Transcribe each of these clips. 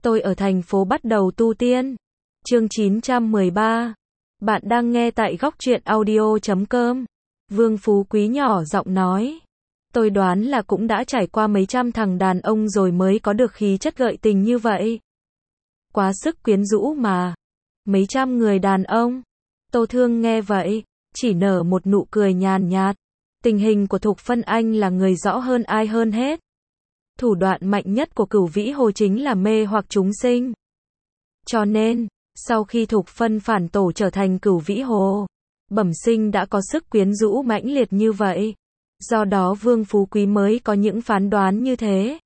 Tôi ở thành phố bắt đầu tu tiên. Chương 913. Bạn đang nghe tại góc truyện audio.com. Vương Phú Quý nhỏ giọng nói. Tôi đoán là cũng đã trải qua mấy trăm thằng đàn ông rồi mới có được khí chất gợi tình như vậy. Quá sức quyến rũ mà. Mấy trăm người đàn ông. Tô Thương nghe vậy, chỉ nở một nụ cười nhàn nhạt. Tình hình của Thục Phân anh là người rõ hơn ai hơn hết. Thủ đoạn mạnh nhất của Cửu Vĩ Hồ chính là mê hoặc chúng sinh. Cho nên, sau khi Thục Phân phản tổ trở thành Cửu Vĩ Hồ, bẩm sinh đã có sức quyến rũ mãnh liệt như vậy. Do đó Vương Phú Quý mới có những phán đoán như thế.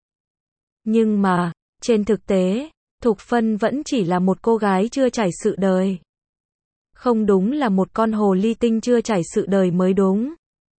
Nhưng mà, trên thực tế, Thục Phân vẫn chỉ là một cô gái chưa trải sự đời. Không đúng là một con hồ ly tinh chưa trải sự đời mới đúng.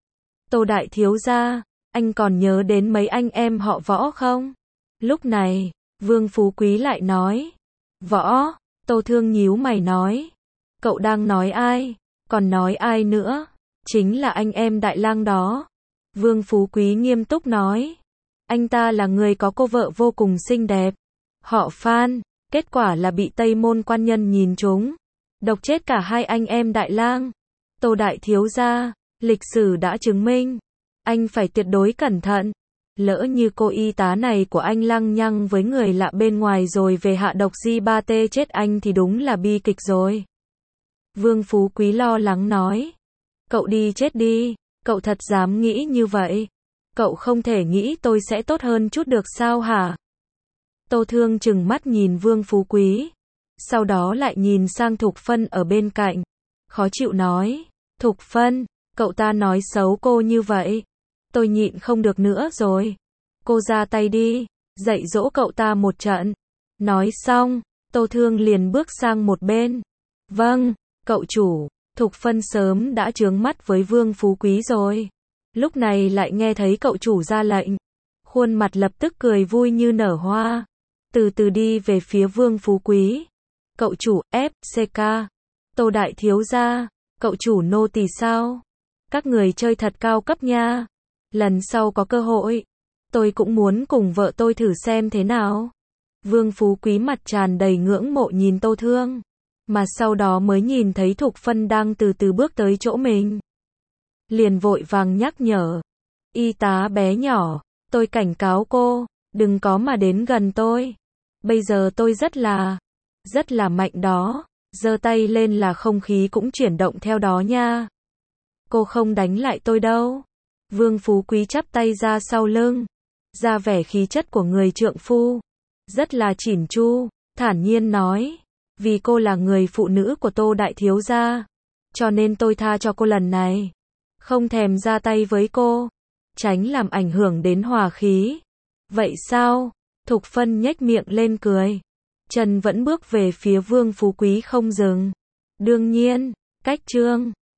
Tô đại thiếu gia, anh còn nhớ đến mấy anh em họ Võ không? Lúc này, Vương Phú Quý lại nói. Võ, Tô Thương nhíu mày nói. Cậu đang nói ai? Còn nói ai nữa? Chính là anh em Đại Lang đó. Vương Phú Quý nghiêm túc nói. Anh ta là người có cô vợ vô cùng xinh đẹp. Họ Phan, kết quả là bị Tây Môn quan nhân nhìn trúng. Độc chết cả hai anh em Đại Lang. Tô đại thiếu gia, lịch sử đã chứng minh. Anh phải tuyệt đối cẩn thận. Lỡ như cô y tá này của anh lăng nhăng với người lạ bên ngoài rồi về hạ độc G3T chết anh thì đúng là bi kịch rồi. Vương Phú Quý lo lắng nói. Cậu đi chết đi, cậu thật dám nghĩ như vậy. Cậu không thể nghĩ tôi sẽ tốt hơn chút được sao hả? Tô Thương trừng mắt nhìn Vương Phú Quý. Sau đó lại nhìn sang Thục Phân ở bên cạnh. Khó chịu nói. Thục Phân, cậu ta nói xấu cô như vậy. Tôi nhịn không được nữa rồi. Cô ra tay đi, dạy dỗ cậu ta một trận. Nói xong, Tô Thương liền bước sang một bên. Vâng, cậu chủ. Thục Phân sớm đã chướng mắt với Vương Phú Quý rồi. Lúc này lại nghe thấy cậu chủ ra lệnh. Khuôn mặt lập tức cười vui như nở hoa. Từ từ đi về phía Vương Phú Quý. Cậu chủ, FCK. Tô đại thiếu gia, cậu chủ nô tỳ sao? Các người chơi thật cao cấp nha. Lần sau có cơ hội, tôi cũng muốn cùng vợ tôi thử xem thế nào. Vương Phú Quý mặt tràn đầy ngưỡng mộ nhìn Tô Thương, mà sau đó mới nhìn thấy Thục Phân đang từ từ bước tới chỗ mình. Liền vội vàng nhắc nhở. Y tá bé nhỏ, tôi cảnh cáo cô, đừng có mà đến gần tôi. Bây giờ tôi rất là mạnh đó. Giơ tay lên là không khí cũng chuyển động theo đó nha. Cô không đánh lại tôi đâu. Vương Phú Quý chắp tay ra sau lưng, ra vẻ khí chất của người trượng phu, rất là chỉn chu, thản nhiên nói, vì cô là người phụ nữ của Tô đại thiếu gia, cho nên tôi tha cho cô lần này, không thèm ra tay với cô, tránh làm ảnh hưởng đến hòa khí. Vậy sao? Thục Phân nhếch miệng lên cười, chân vẫn bước về phía Vương Phú Quý không dừng. Đương nhiên, cách trương